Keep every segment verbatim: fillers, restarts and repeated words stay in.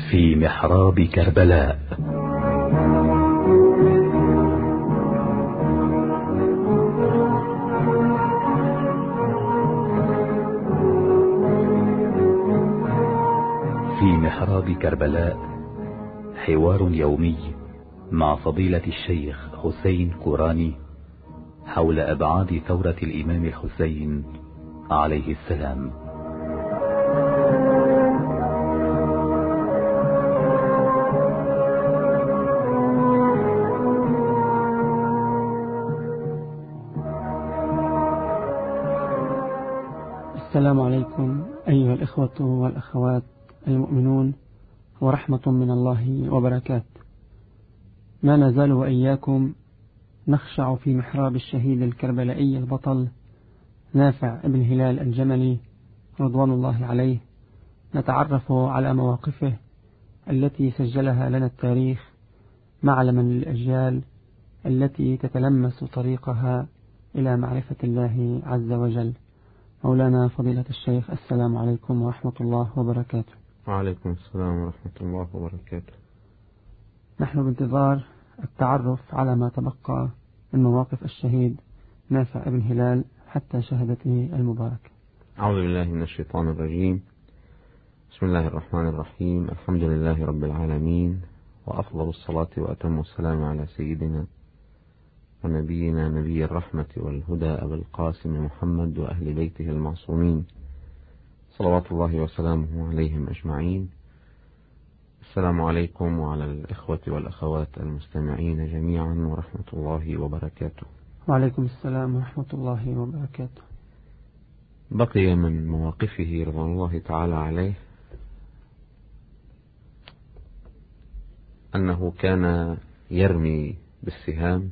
في محراب كربلاء. في محراب كربلاء حوار يومي مع فضيلة الشيخ حسين كوراني حول أبعاد ثورة الإمام الحسين عليه السلام. السلام عليكم أيها الإخوة والأخوات المؤمنون ورحمة من الله وبركاته. ما نزال وإياكم نخشع في محراب الشهيد الكربلائي البطل نافع ابن هلال الجملي رضوان الله عليه، نتعرف على مواقفه التي سجلها لنا التاريخ معلما للأجيال التي تتلمس طريقها إلى معرفة الله عز وجل. مولانا فضيلة الشيخ، السلام عليكم ورحمة الله وبركاته. وعليكم السلام ورحمة الله وبركاته. نحن بانتظار التعرف على ما تبقى من مواقف الشهيد نافع ابن هلال حتى شهادته المباركة. أعوذ بالله من الشيطان الرجيم. بسم الله الرحمن الرحيم. الحمد لله رب العالمين، وأفضل الصلاة وأتم السلام على سيدنا ونبينا نبي الرحمة والهدى أبي القاسم محمد وأهل بيته المعصومين صلوات الله وسلامه عليهم أجمعين. السلام عليكم وعلى الإخوة والأخوات المستمعين جميعا ورحمة الله وبركاته. وعليكم السلام ورحمة الله وبركاته. بقي من مواقفه رضوان الله تعالى عليه أنه كان يرمي بالسهام،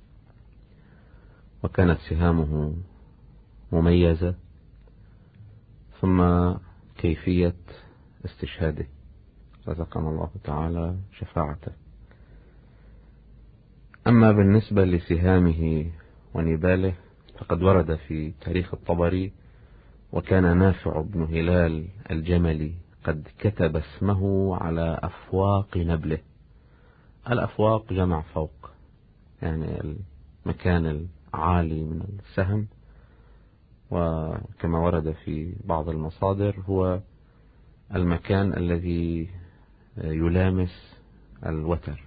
وكانت سهامه مميزة، ثم كيفية استشهاده رزقنا الله تعالى شفاعته. أما بالنسبة لسهامه ونباله فقد ورد في تاريخ الطبري: وكان نافع بن هلال الجملي قد كتب اسمه على أفواق نبله. الأفواق جمع فوق، يعني المكان العالي من السهم، وكما ورد في بعض المصادر هو المكان الذي يلامس الوتر.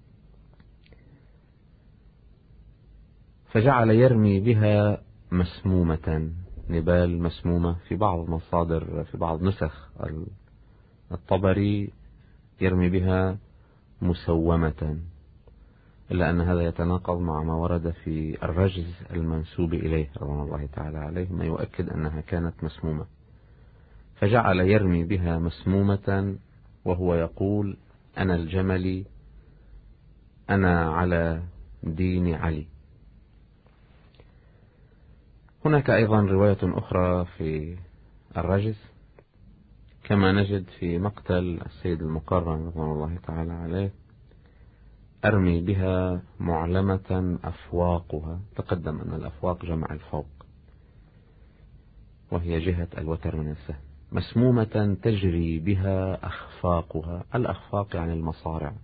فجعل يرمي بها مسمومة، نبال مسمومة. في بعض مصادر في بعض نسخ الطبري يرمي بها مسومة، إلا أن هذا يتناقض مع ما ورد في الرجز المنسوب إليه رضوان الله تعالى عليه، ما يؤكد أنها كانت مسمومة. فجعل يرمي بها مسمومة وهو يقول: أنا الجملي، أنا على دين علي. هناك أيضا رواية أخرى في الرجز، كما نجد في مقتل السيد المكرم رضوان الله تعالى عليه: أرمي بها معلمة أفواقها. تقدم أن الأفواق جمع الفوق، وهي جهة الوتر من السهم. مسمومة تجري بها أخفاقها. الأخفاق يعني المصارع.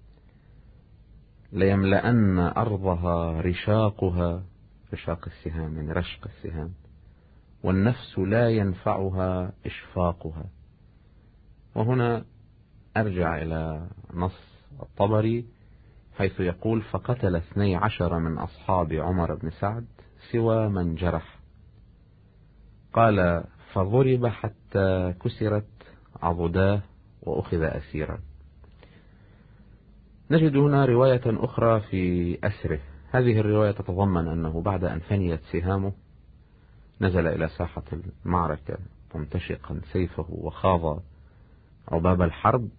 ليملأن أرضها رشاقها، رشاق السهام يعني رشق السهام، والنفس لا ينفعها إشفاقها. وهنا أرجع إلى نص الطبري حيث يقول: فقتل اثني عشر من أصحاب عمر بن سعد سوى من جرح. قال: فضرب حتى كسرت عضداه وأخذ أسيرا. نجد هنا رواية أخرى في أسره. هذه الرواية تتضمن أنه بعد أن فنيت سهامه نزل إلى ساحة المعركة ممتشقا سيفه وخاض عباب الحرب،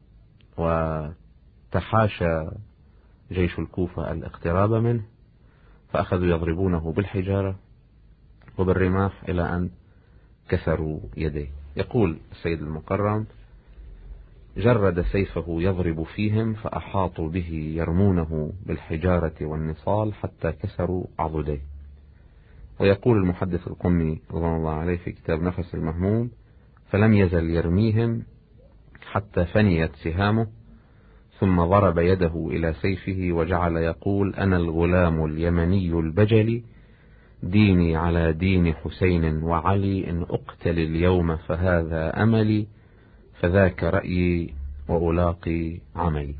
وتحاشى جيش الكوفة الاقتراب منه، فأخذوا يضربونه بالحجارة وبالرماح إلى أن كسروا يديه. يقول السيد المكرم: جرد سيفه يضرب فيهم فأحاطوا به يرمونه بالحجارة والنصال حتى كسروا عضديه. ويقول المحدث القمي رضوان الله عليه في كتاب نفس المهموم: فلم يزل يرميهم حتى فنيت سهامه، ثم ضرب يده إلى سيفه وجعل يقول: أنا الغلام اليمني البجلي، ديني على دين حسين وعلي، إن أقتل اليوم فهذا أملي، فذاك رأيي وألاقي عملي.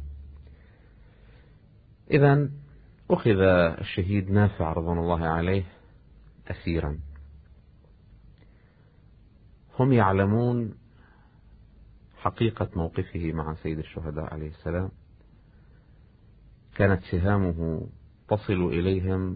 إذن أخذ الشهيد نافع رضوان الله عليه أسيرا. هم يعلمون حقيقة موقفه مع سيد الشهداء عليه السلام. كانت سهامه تصل إليهم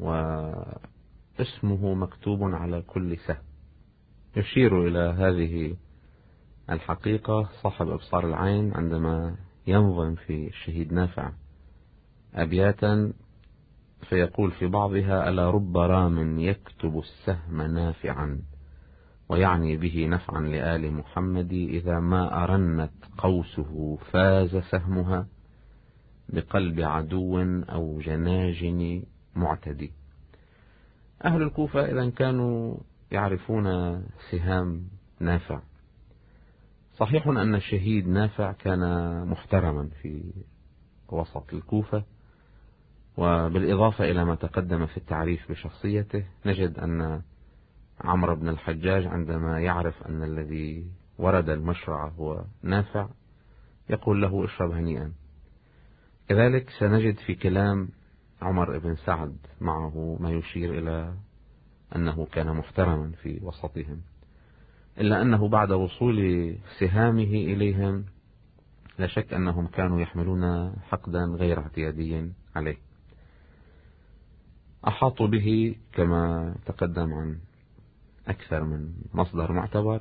واسمه مكتوب على كل سهم. يشير إلى هذه الحقيقة صاحب إبصار العين عندما ينظم في الشهيد نافع أبياتا فيقول في بعضها: ألا رب رام يكتب السهم نافعا، ويعني به نفعا لآل محمد، إذا ما أرنت قوسه فاز سهمها، بقلب عدو أو جناجن معتدي. أهل الكوفة إذن كانوا يعرفون سهام نافع. صحيح أن الشهيد نافع كان محترما في وسط الكوفة، وبالإضافة إلى ما تقدم في التعريف بشخصيته نجد أن عمرو بن الحجاج عندما يعرف أن الذي ورد المشرع هو نافع يقول له: اشرب هنيئا. كذلك سنجد في كلام عمر بن سعد معه ما يشير إلى أنه كان محترما في وسطهم، إلا أنه بعد وصول سهامه إليهم لا شك أنهم كانوا يحملون حقدا غير اعتيادي عليه. أحاطوا به كما تقدم عن أكثر من مصدر معتبر،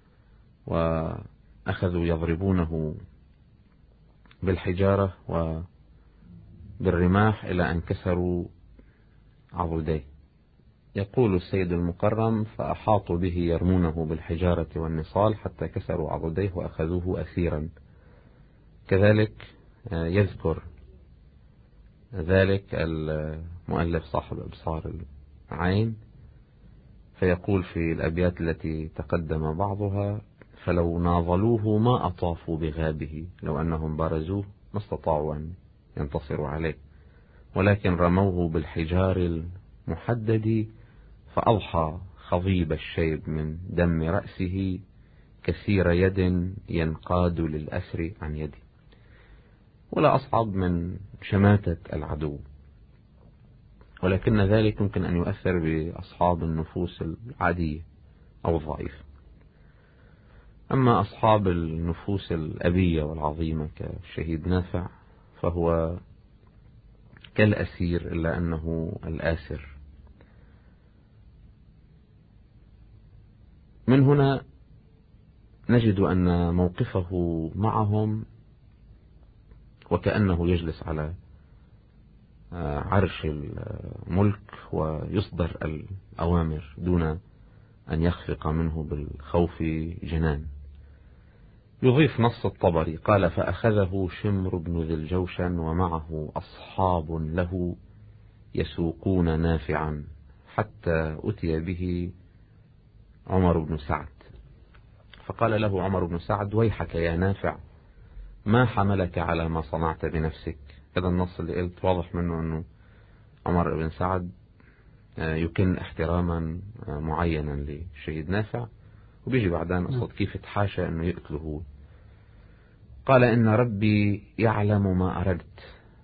وأخذوا يضربونه بالحجارة وبالرماح إلى أن كسروا عضديه. يقول السيد المكرم: فأحاطوا به يرمونه بالحجارة والنصال حتى كسروا عضديه وأخذوه أسيرا. كذلك يذكر ذلك المؤلف صاحب إبصار العين فيقول في الأبيات التي تقدم بعضها: فلو ناضلوه ما أطافوا بغابه، لو أنهم بارزوه ما استطاعوا أن ينتصروا عليه، ولكن رموه بالحجار المحدد، فأضحى خضيب الشيب من دم رأسه، كثير يد ينقاد للأسر عن يدي. ولا أصعب من شماتة العدو، ولكن ذلك يمكن أن يؤثر بأصحاب النفوس العادية أو الضعيفة. أما أصحاب النفوس الأبية والعظيمة كالشهيد نافع فهو كالأسير إلا أنه الآسر. من هنا نجد أن موقفه معهم وكأنه يجلس على عرش الملك ويصدر الأوامر دون أن يخفق منه بالخوف جنان. يضيف نص الطبري قال: فأخذه شمر بن ذي الجوشن ومعه أصحاب له يسوقون نافعا، حتى أتي به عمر بن سعد، فقال له عمر بن سعد: ويحك يا نافع، ما حملك على ما صنعت بنفسك. هذا النص اللي قلت واضح منه أنه عمر بن سعد يكن احتراما معينا للشهيد نافع، وبيجي بعدين قصد كيف تحاشى أنه يقتله. قال: إن ربي يعلم ما أردت.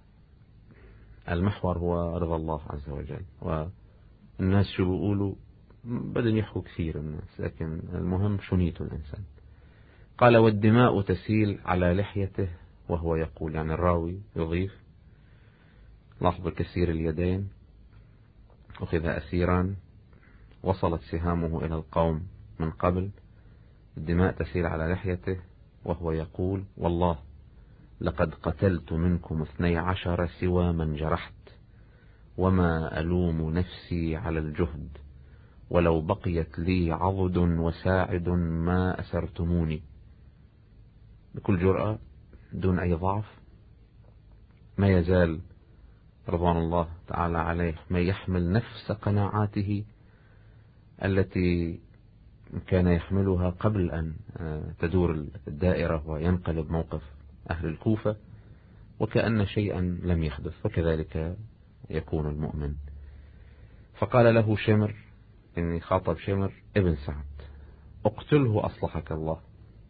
المحور هو رضا الله عز وجل، والناس شو بيقولوا بدهم يحكوا كثير الناس، لكن المهم شو نيته الإنسان. قال: والدماء تسيل على لحيته وهو يقول، يعني الراوي يضيف لحظة كثير اليدين، أخذ أسيرا، وصلت سهامه إلى القوم من قبل، الدماء تسيل على لحيته وهو يقول: والله لقد قتلت منكم اثني عشر سوى من جرحت، وما ألوم نفسي على الجهد، ولو بقيت لي عضد وساعد ما أسرتموني. بكل جرأة دون أي ضعف ما يزال رضوان الله تعالى عليه ما يحمل نفس قناعاته التي كان يحملها قبل أن تدور الدائرة وينقلب موقف أهل الكوفة، وكأن شيئا لم يحدث، وكذلك يكون المؤمن. فقال له شمر، إني خاطب شمر ابن سعد: اقتله أصلحك الله.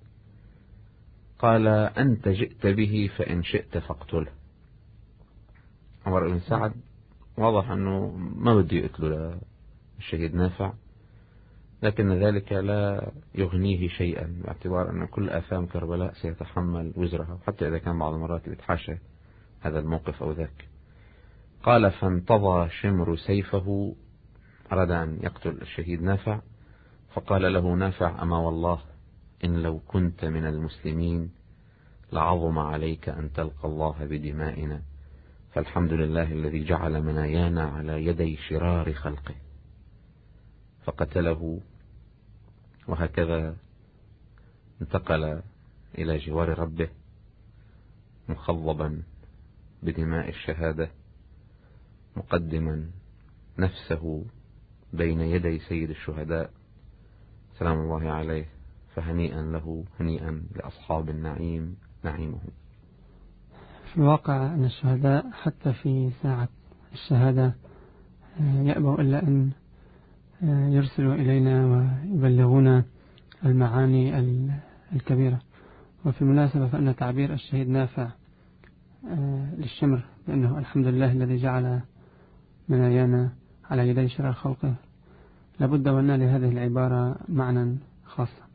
قال: أنت جئت به فإن شئت فاقتله. عمر بن سعد واضح أنه ما بده يقتله الشهيد نافع، لكن ذلك لا يغنيه شيئا، باعتبار أن كل آثام كربلاء سيتحمل وزرها، حتى إذا كان بعض المرات يتحاشى هذا الموقف أو ذاك. قال: فانتضى شمر سيفه، أراد أن يقتل الشهيد نافع، فقال له نافع: أما والله إن لو كنت من المسلمين لعظم عليك أن تلقى الله بدمائنا، فالحمد لله الذي جعل منايانا على يدي شرار خلقه. فقتله، وهكذا انتقل إلى جوار ربه مخضبا بدماء الشهادة، مقدما نفسه بين يدي سيد الشهداء سلام الله عليه. فهنيئا له، هنيئا لأصحاب النعيم نعيمهم. في الواقع أن الشهداء حتى في ساعة الشهادة يأبوا إلا أن يرسلوا إلينا ويبلغونا المعاني الكبيرة. وفي المناسبة فإن تعبير الشهيد نافع للشمر بأنه الحمد لله الذي جعل منايانا على يدي شرار خلقه، لابد وأن لهذه العبارة معنى خاصا.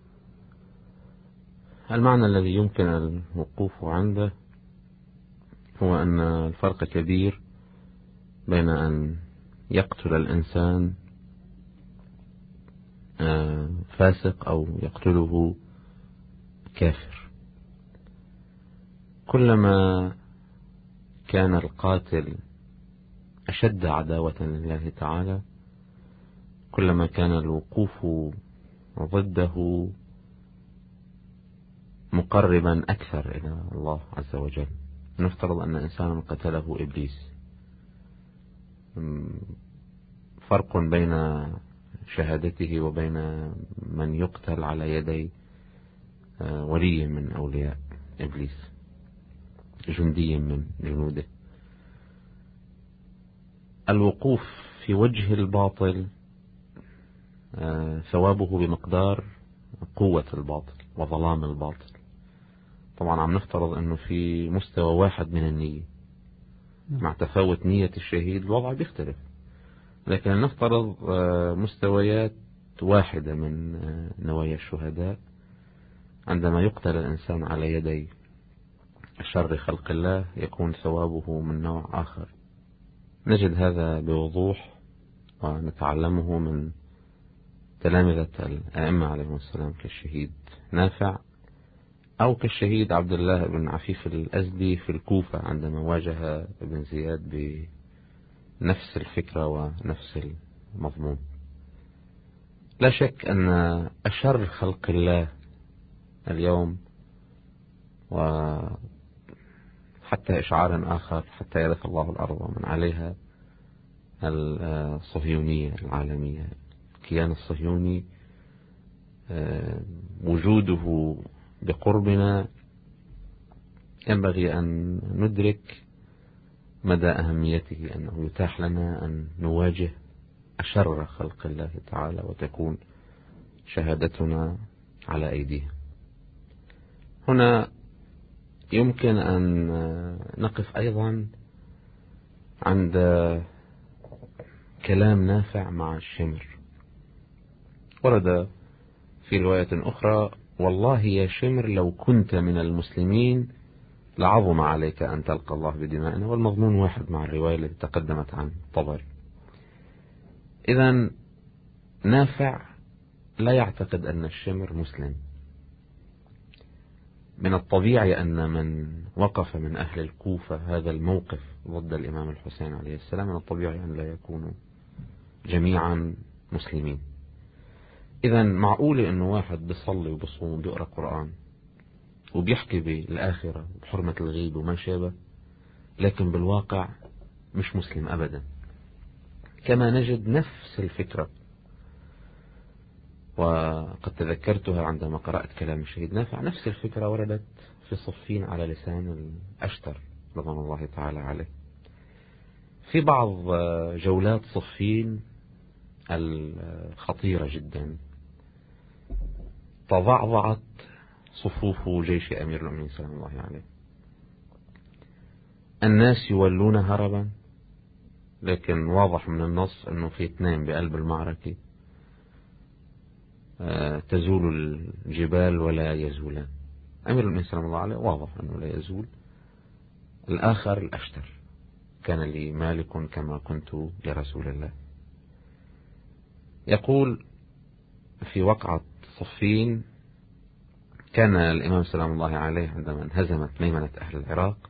المعنى الذي يمكن الوقوف عنده هو أن الفرق كبير بين أن يقتل الإنسان فاسق أو يقتله كافر. كلما كان القاتل أشد عداوة لله تعالى، كلما كان الوقوف ضده مقربا أكثر إلى الله عز وجل. نفترض أن إنسانا قتله إبليس، فرق بين شهادته وبين من يقتل على يدي ولي من أولياء إبليس، جندي من جنوده. الوقوف في وجه الباطل ثوابه بمقدار قوة الباطل وظلام الباطل. طبعا عم نفترض أنه في مستوى واحد من النية، مع تفاوت نية الشهيد الوضع بيختلف، لكن نفترض مستويات واحدة من نوايا الشهداء. عندما يقتل الإنسان على يدي شر خلق الله يكون ثوابه من نوع آخر. نجد هذا بوضوح ونتعلمه من تلامذة الأئمة عليهم السلام كالشهيد نافع، أو كالشهيد عبد الله بن عفيف الأزدي في الكوفة عندما واجه ابن زياد بنفس الفكرة ونفس المضمون. لا شك أن أشر خلق الله اليوم، وحتى إشعار آخر حتى يرث الله الأرض ومن عليها، الصهيونية العالمية. الكيان الصهيوني وجوده بقربنا ينبغي أن ندرك مدى أهميته، أنه يتاح لنا أن نواجه أشر خلق الله تعالى وتكون شهادتنا على أيديه. هنا يمكن أن نقف أيضا عند كلام نافع مع الشمر. ورد في رواية أخرى: والله يا شمر لو كنت من المسلمين لعظم عليك أن تلقى الله بدمائنا. والمضمون واحد مع الرواية التي تقدمت عن طبري. إذن نافع لا يعتقد أن الشمر مسلم. من الطبيعي أن من وقف من أهل الكوفة هذا الموقف ضد الإمام الحسين عليه السلام من الطبيعي أن لا يكونوا جميعا مسلمين. إذن معقول أنه واحد بيصلي وبصوم وبيقرأ قرآن وبيحكي بالآخرة بحرمة الغيب وما شابه، لكن بالواقع مش مسلم أبدا. كما نجد نفس الفكرة وقد تذكرتها عندما قرأت كلام الشهيد نافع. نفس الفكرة وردت في صفين على لسان الأشتر رضوان الله تعالى عليه. في بعض جولات صفين الخطيرة جدا تضعضعت صفوف جيش أمير المؤمنين سلام الله عليه. الناس يولون هربا، لكن واضح من النص أنه في اثنين بقلب المعركة تزول الجبال ولا يزولان. أمير المؤمنين سلام الله عليه واضح أنه لا يزول. الآخر الأشتر كان لي مالك كما كنت لرسول الله. يقول في وقعة صفين كان الإمام سلام الله عليه عندما انهزمت ميمنة أهل العراق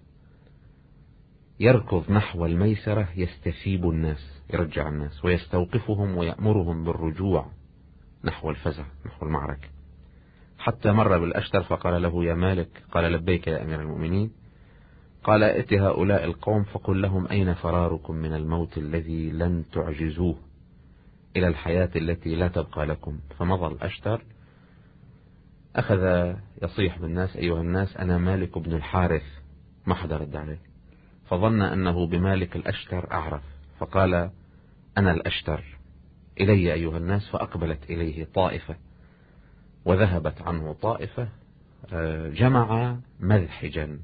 يركض نحو الميسرة يستثيب الناس، يرجع الناس ويستوقفهم ويأمرهم بالرجوع نحو الفزع نحو المعركة، حتى مر بالأشتر فقال له يا مالك، قال لبيك يا أمير المؤمنين. قال ائت هؤلاء القوم فقل لهم أين فراركم من الموت الذي لن تعجزوه إلى الحياة التي لا تبقى لكم. فمضى الأشتر أخذ يصيح بالناس أيها الناس أنا مالك بن الحارث، ما حدا رد عليه، فظن أنه بمالك الأشتر أعرف، فقال أنا الأشتر إلي أيها الناس. فأقبلت إليه طائفة وذهبت عنه طائفة، جمع مذحجا،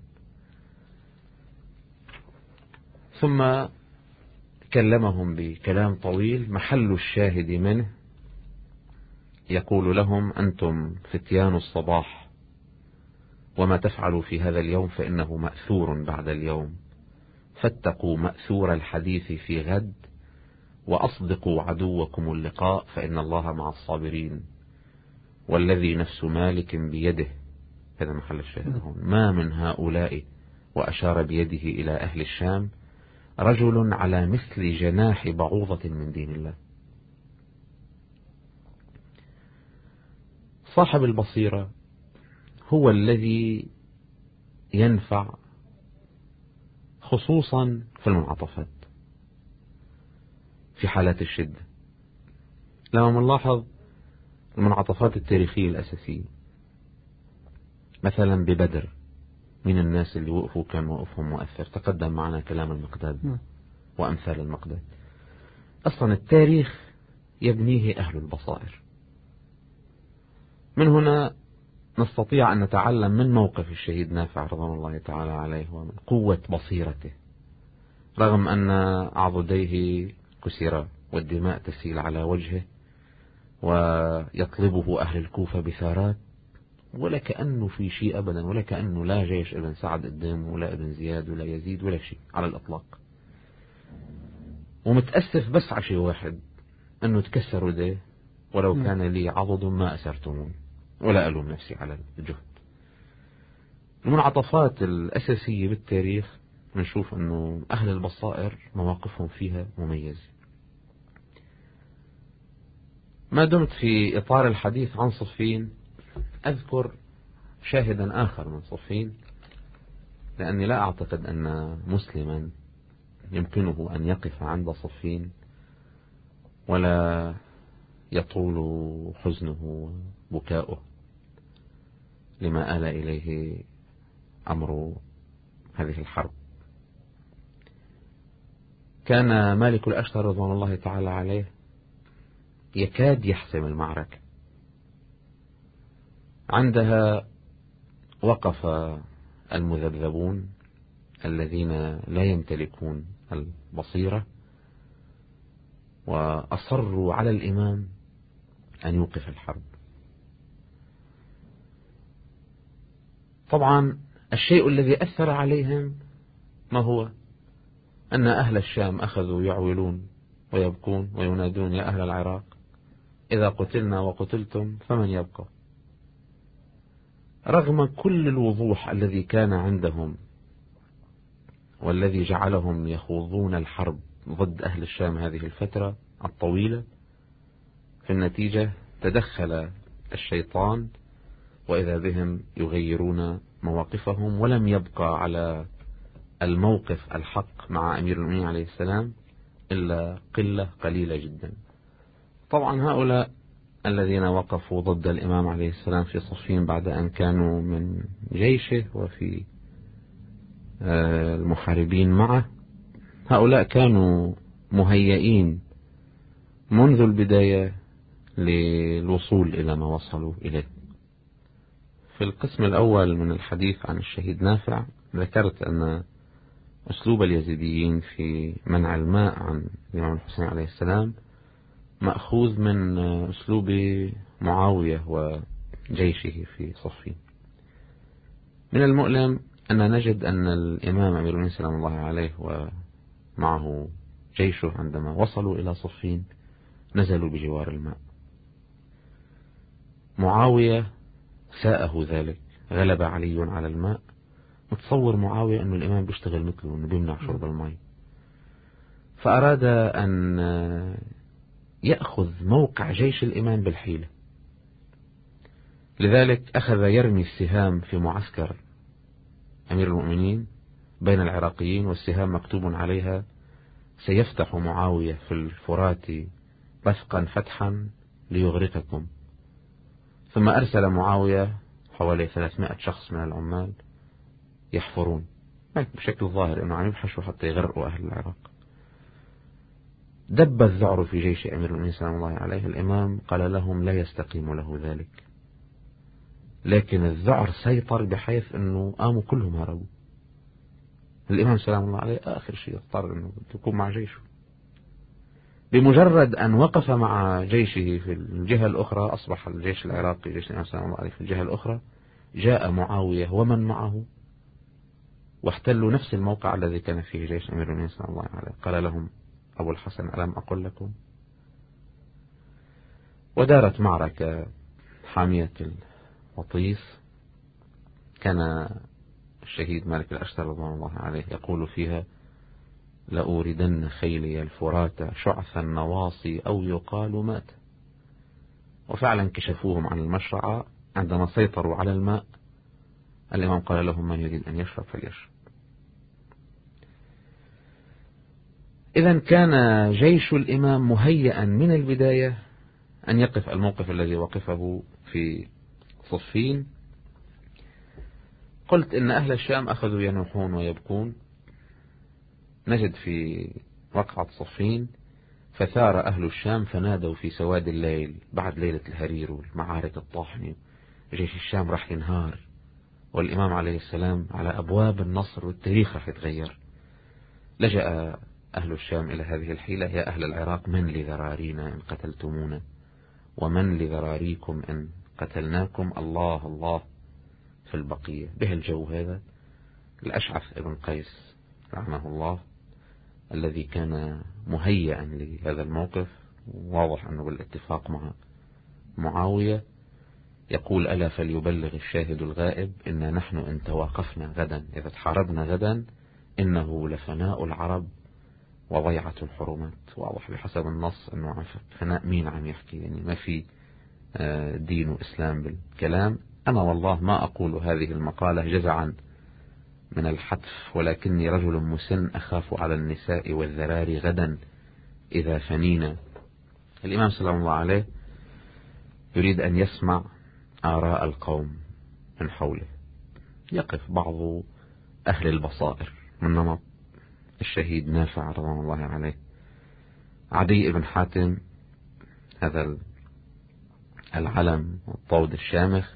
ثم كلمهم بكلام طويل محل الشاهد منه يقول لهم أنتم فتيان الصباح، وما تفعلوا في هذا اليوم فإنه مأثور بعد اليوم، فاتقوا مأثور الحديث في غد، وأصدقوا عدوكم اللقاء فإن الله مع الصابرين، والذي نفس مالك بيده. هذا محل الشاهد هون. ما من هؤلاء، وأشار بيده إلى أهل الشام، رجل على مثل جناح بعوضة من دين الله. صاحب البصيرة هو الذي ينفع خصوصا في المنعطفات في حالات الشدة. لما نلاحظ المنعطفات التاريخية الأساسية، مثلا ببدر من الناس اللي وقفوا كان وقفهم مؤثر. تقدم معنا كلام المقداد وأمثال المقداد. أصلا التاريخ يبنيه أهل البصائر. من هنا نستطيع أن نتعلم من موقف الشهيد نافع رضوان الله تعالى عليه ومن قوة بصيرته، رغم أن عضديه كسرا والدماء تسيل على وجهه ويطلبه أهل الكوفة بثارات، ولا كأنه في شيء أبدا، ولا كأنه لا جيش ابن سعد قدامه ولا ابن زياد ولا يزيد ولا شيء على الأطلاق. ومتأسف بس على شيء واحد، أنه تكسر يديه، ولو كان لي عضد ما أسرتمون، ولا ألوم نفسي على الجهد. المنعطفات الأساسية بالتاريخ نشوف أنه أهل البصائر مواقفهم فيها مميزة. ما دمت في إطار الحديث عن صفين أذكر شاهدا آخر من صفين، لأني لا أعتقد أن مسلما يمكنه أن يقف عند صفين ولا يطول حزنه وبكاؤه لما آل إليه أمر هذه الحرب. كان مالك الأشتر رضوان الله تعالى عليه يكاد يحسم المعركة. عندها وقف المذبذبون الذين لا يمتلكون البصيرة وأصروا على الإمام أن يوقف الحرب. طبعا الشيء الذي أثر عليهم ما هو؟ أن أهل الشام أخذوا يعولون ويبكون وينادون يا أهل العراق إذا قتلنا وقتلتم فمن يبقى. رغم كل الوضوح الذي كان عندهم والذي جعلهم يخوضون الحرب ضد أهل الشام هذه الفترة الطويلة، في النتيجة تدخل الشيطان وإذا بهم يغيرون مواقفهم، ولم يبقى على الموقف الحق مع أمير المؤمنين عليه السلام إلا قلة قليلة جدا. طبعا هؤلاء الذين وقفوا ضد الإمام عليه السلام في صفين بعد أن كانوا من جيشه وفي المحاربين معه، هؤلاء كانوا مهيئين منذ البداية للوصول إلى ما وصلوا إليه. في القسم الأول من الحديث عن الشهيد نافع ذكرت أن أسلوب اليزيديين في منع الماء عن الإمام الحسين عليه السلام مأخوذ من أسلوب معاوية وجيشه في صفين. من المؤلم أن نجد أن الإمام أمير المؤمنين سلام الله عليه ومعه جيشه عندما وصلوا إلى صفين نزلوا بجوار الماء. معاوية ساءه ذلك، غلب علي على الماء، متصور معاوية أن الإمام بيشتغل مثله، أنه بيمنع شرب الماء، فأراد أن يأخذ موقع جيش الإمام بالحيلة. لذلك أخذ يرمي السهام في معسكر أمير المؤمنين بين العراقيين، والسهام مكتوب عليها: سيفتح معاوية في الفرات بثقا فتحا ليغرقكم. ثم أرسل معاوية حوالي ثلاثمائة شخص من العمال يحفرون بشكل ظاهر أنه عم يبحثوا حتى يغرقوا أهل العراق. دب الذعر في جيش أمير المؤمنين سلام الله عليه. الإمام قال لهم: لا يستقيم له ذلك، لكن الذعر سيطر بحيث أنه قاموا كلهم هربوا. الإمام سلام الله عليه آخر شيء اضطر أنه يكون مع جيشه. بمجرد أن وقف مع جيشه في الجهة الأخرى أصبح الجيش العراقي جيش الإمام سلام الله عليه في الجهة الأخرى، جاء معاوية ومن معه واحتلوا نفس الموقع الذي كان فيه جيش أمير المؤمنين سلام الله عليه. قال لهم أبو الحسن: ألم أقل لكم؟ ودارت معركة حامية الوطيس، كان الشهيد مالك الأشتر رضوان الله عليه يقول فيها: لأوردن خيلي الفرات شعث النواصي أو يقال مات. وفعلا كشفوهم عن المشرعة. عندما سيطروا على الماء الإمام قال لهم: من يريد أن يشرب فليشرب. إذن كان جيش الإمام مهيئا من البداية أن يقف الموقف الذي وقفه في صفين. قلت إن أهل الشام أخذوا ينوحون ويبكون. نجد في وقعة صفين فثار أهل الشام فنادوا في سواد الليل بعد ليلة الهرير والمعارك الطاحنة، جيش الشام راح ينهار والإمام عليه السلام على أبواب النصر والتاريخ راح يتغير. لجأ أهل الشام إلى هذه الحيلة: يا أهل العراق، من لذرارينا إن قتلتمونا، ومن لذراريكم إن قتلناكم، الله الله في البقية. به الجو هذا الأشعث ابن قيس رحمه الله الذي كان مهيئا لهذا الموقف، واضح أنه بالاتفاق مع معاوية، يقول: ألا فليبلغ الشاهد الغائب إن نحن إن تواقفنا غدا، إذا تحاربنا غدا، إنه لفناء العرب وضيعة الحرمات. واضح بحسب النص أنه عن فناء مين عم يحكي، يعني ما في دين وإسلام بالكلام. أنا والله ما أقول هذه المقالة جزعا من الحتف، ولكني رجل مسن أخاف على النساء والذراري غدا إذا فنينا. الإمام سلام الله عليه يريد أن يسمع آراء القوم من حوله. يقف بعض أهل البصائر من نمط الشهيد نافع رضوان الله عليه. عدي بن حاتم، هذا العلم والطود الشامخ،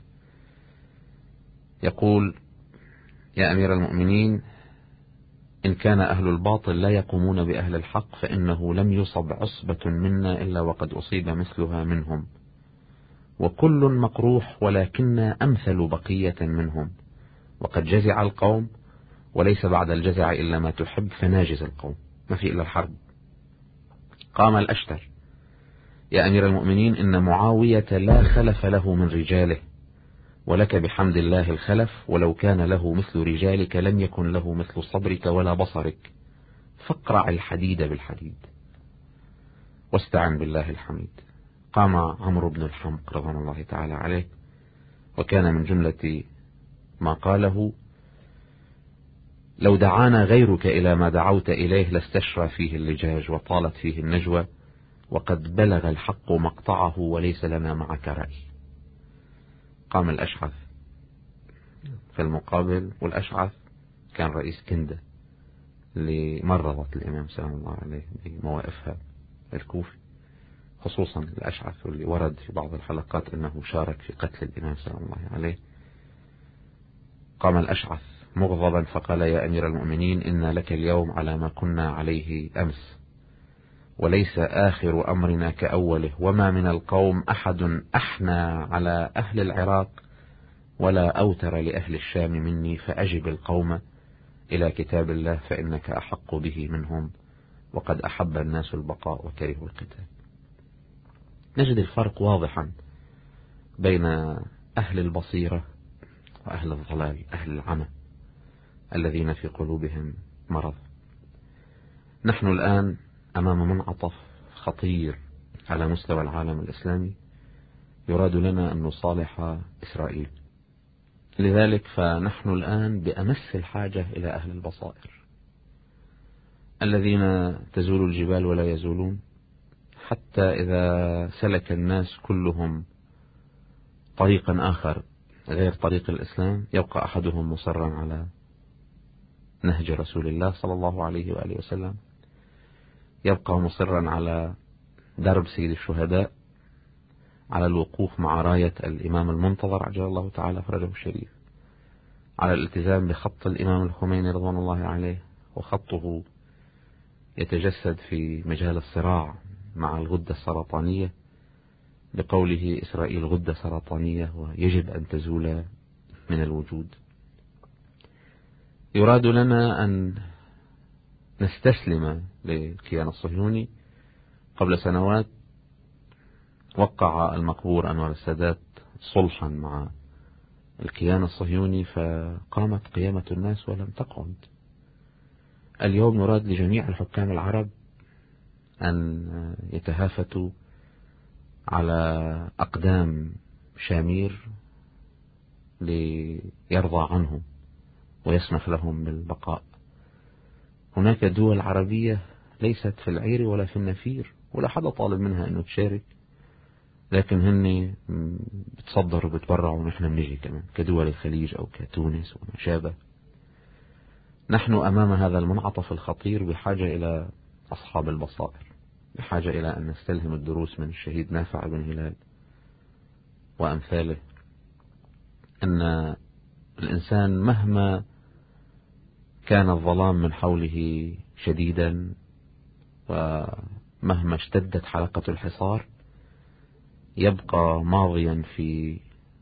يقول: يا أمير المؤمنين، إن كان أهل الباطل لا يقومون بأهل الحق فإنه لم يصب عصبة منا إلا وقد أصيب مثلها منهم، وكل مقروح ولكن أمثل بقية منهم، وقد جزع القوم وليس بعد الجزع إلا ما تحب، فناجز القوم، ما في إلا الحرب. قام الأشتر: يا أمير المؤمنين، إن معاوية لا خلف له من رجاله، ولك بحمد الله الخلف، ولو كان له مثل رجالك لم يكن له مثل صبرك ولا بصرك، فاقرع الحديد بالحديد واستعن بالله الحميد. قام عمرو بن الحمق رضوان الله تعالى عليه، وكان من جملة ما قاله: لو دعانا غيرك إلى ما دعوت إليه لاستشرى فيه اللجاج وطالت فيه النجوى، وقد بلغ الحق مقطعه وليس لنا معك رأي. قام الأشعث في المقابل، والأشعث كان رئيس كندة اللي مرضت الإمام سلام الله عليه بمواقفها الكوفي، خصوصا الأشعث واللي ورد في بعض الحلقات أنه شارك في قتل الإمام سلام الله عليه. قام الأشعث مغضبا فقال: يا أمير المؤمنين، إن لك اليوم على ما كنا عليه أمس، وليس آخر أمرنا كأوله، وما من القوم أحد أحنى على أهل العراق ولا أوتر لأهل الشام مني، فأجب القوم إلى كتاب الله فإنك أحق به منهم، وقد أحب الناس البقاء وكرهوا القتال. نجد الفرق واضحا بين أهل البصيرة وأهل الضلال، أهل العمى الذين في قلوبهم مرض. نحن الآن أمام منعطف خطير على مستوى العالم الإسلامي، يراد لنا أن نصالح إسرائيل. لذلك فنحن الآن بأمس الحاجة إلى أهل البصائر الذين تزول الجبال ولا يزولون، حتى إذا سلك الناس كلهم طريقا آخر غير طريق الإسلام يبقى أحدهم مصرا على نهج رسول الله صلى الله عليه وآله وسلم، يبقى مصرا على درب سيد الشهداء، على الوقوف مع راية الإمام المنتظر عجل الله تعالى فرجه الشريف، على الالتزام بخط الإمام الخميني رضوان الله عليه، وخطه يتجسد في مجال الصراع مع الغدة السرطانية بقوله: إسرائيل غدة سرطانية ويجب أن تزول من الوجود. يراد لنا أن نستسلم للكيان الصهيوني. قبل سنوات وقع المقبور أنور السادات صلحا مع الكيان الصهيوني، فقامت قيامة الناس ولم تقعد. اليوم يراد لجميع الحكام العرب أن يتهافتوا على أقدام شامير ليرضى عنهم ويسمح لهم بالبقاء. هناك دول عربية ليست في العير ولا في النفير، ولا حدا طالب منها أنه تشارك، لكن هن بتصدروا وبتبرعوا ونحن بنجي كمان كدول الخليج أو كتونس وما شابه. نحن أمام هذا المنعطف الخطير بحاجة إلى أصحاب البصائر، بحاجة إلى أن نستلهم الدروس من الشهيد نافع بن هلال وأمثاله، أن الإنسان مهما كان الظلام من حوله شديدا ومهما اشتدت حلقة الحصار يبقى ماضيا في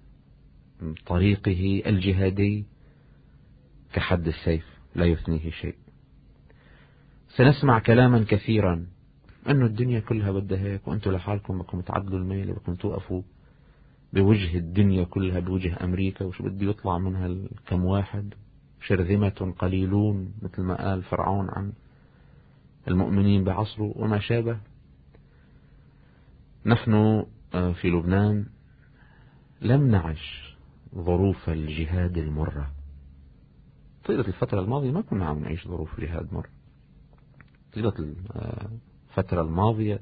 طريقه الجهادي كحد السيف لا يثنيه شيء. سنسمع كلاما كثيرا أنه الدنيا كلها بدها هيك، وأنتم لحالكم بدكم تعدلوا الميل، بدكم توقفوا بوجه الدنيا كلها بوجه أمريكا، وشو بده يطلع منها كم واحد، شرذمة قليلون مثل ما قال فرعون عن المؤمنين بعصره وما شابه. نحن في لبنان لم نعش ظروف الجهاد المرة طيلة الفترة الماضية، ما كنا عم نعيش ظروف جهاد مرة. طيلة الفترة الماضية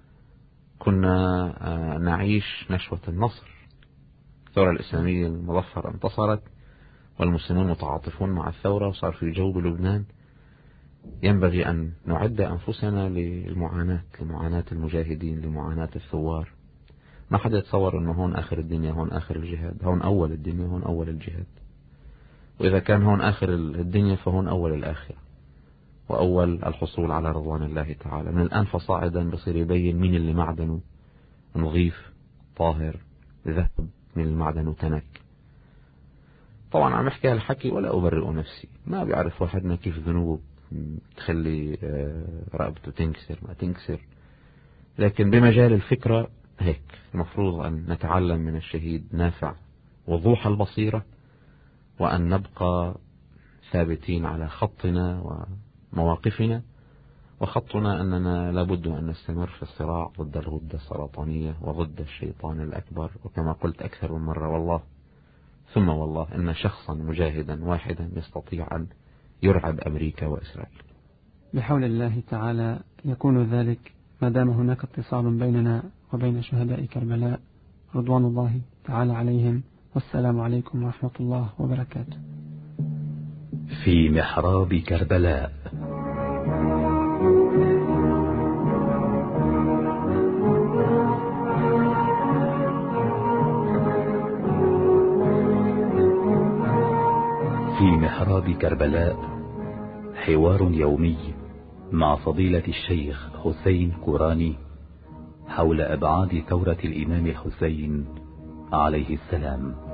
كنا نعيش نشوة النصر، الثورة الإسلامية المظفرة انتصرت والمسلمون متعاطفون مع الثورة، وصار في جو بلبنان ينبغي أن نعد أنفسنا للمعاناة، لمعاناة المجاهدين، لمعاناة الثوار. ما حدا يتصور أنه هون آخر الدنيا، هون آخر الجهاد، هون أول الدنيا، هون أول الجهاد. وإذا كان هون آخر الدنيا فهون أول الآخرة وأول الحصول على رضوان الله تعالى. من الآن فصاعدا بصير يبين مين اللي معدنه نظيف طاهر ذهب، من المعدن تنك. طبعا عم احكي هالحكي ولا أبرئ نفسي، ما بيعرف واحدنا كيف ذنوب تخلي رقبته تنكسر ما تنكسر، لكن بمجال الفكرة هيك المفروض أن نتعلم من الشهيد نافع وضوح البصيرة، وأن نبقى ثابتين على خطنا ومواقفنا. وخطنا أننا لابد أن نستمر في الصراع ضد الغدة السرطانية وضد الشيطان الأكبر، وكما قلت أكثر من مرة والله ثم والله إن شخصا مجاهدا واحدا يستطيع أن يرعب أمريكا وإسرائيل. بحول الله تعالى يكون ذلك ما دام هناك اتصال بيننا وبين شهداء كربلاء رضوان الله تعالى عليهم. والسلام عليكم ورحمة الله وبركاته. في محراب كربلاء. في محراب كربلاء حوار يومي مع فضيلة الشيخ حسين كوراني حول أبعاد ثورة الإمام الحسين عليه السلام.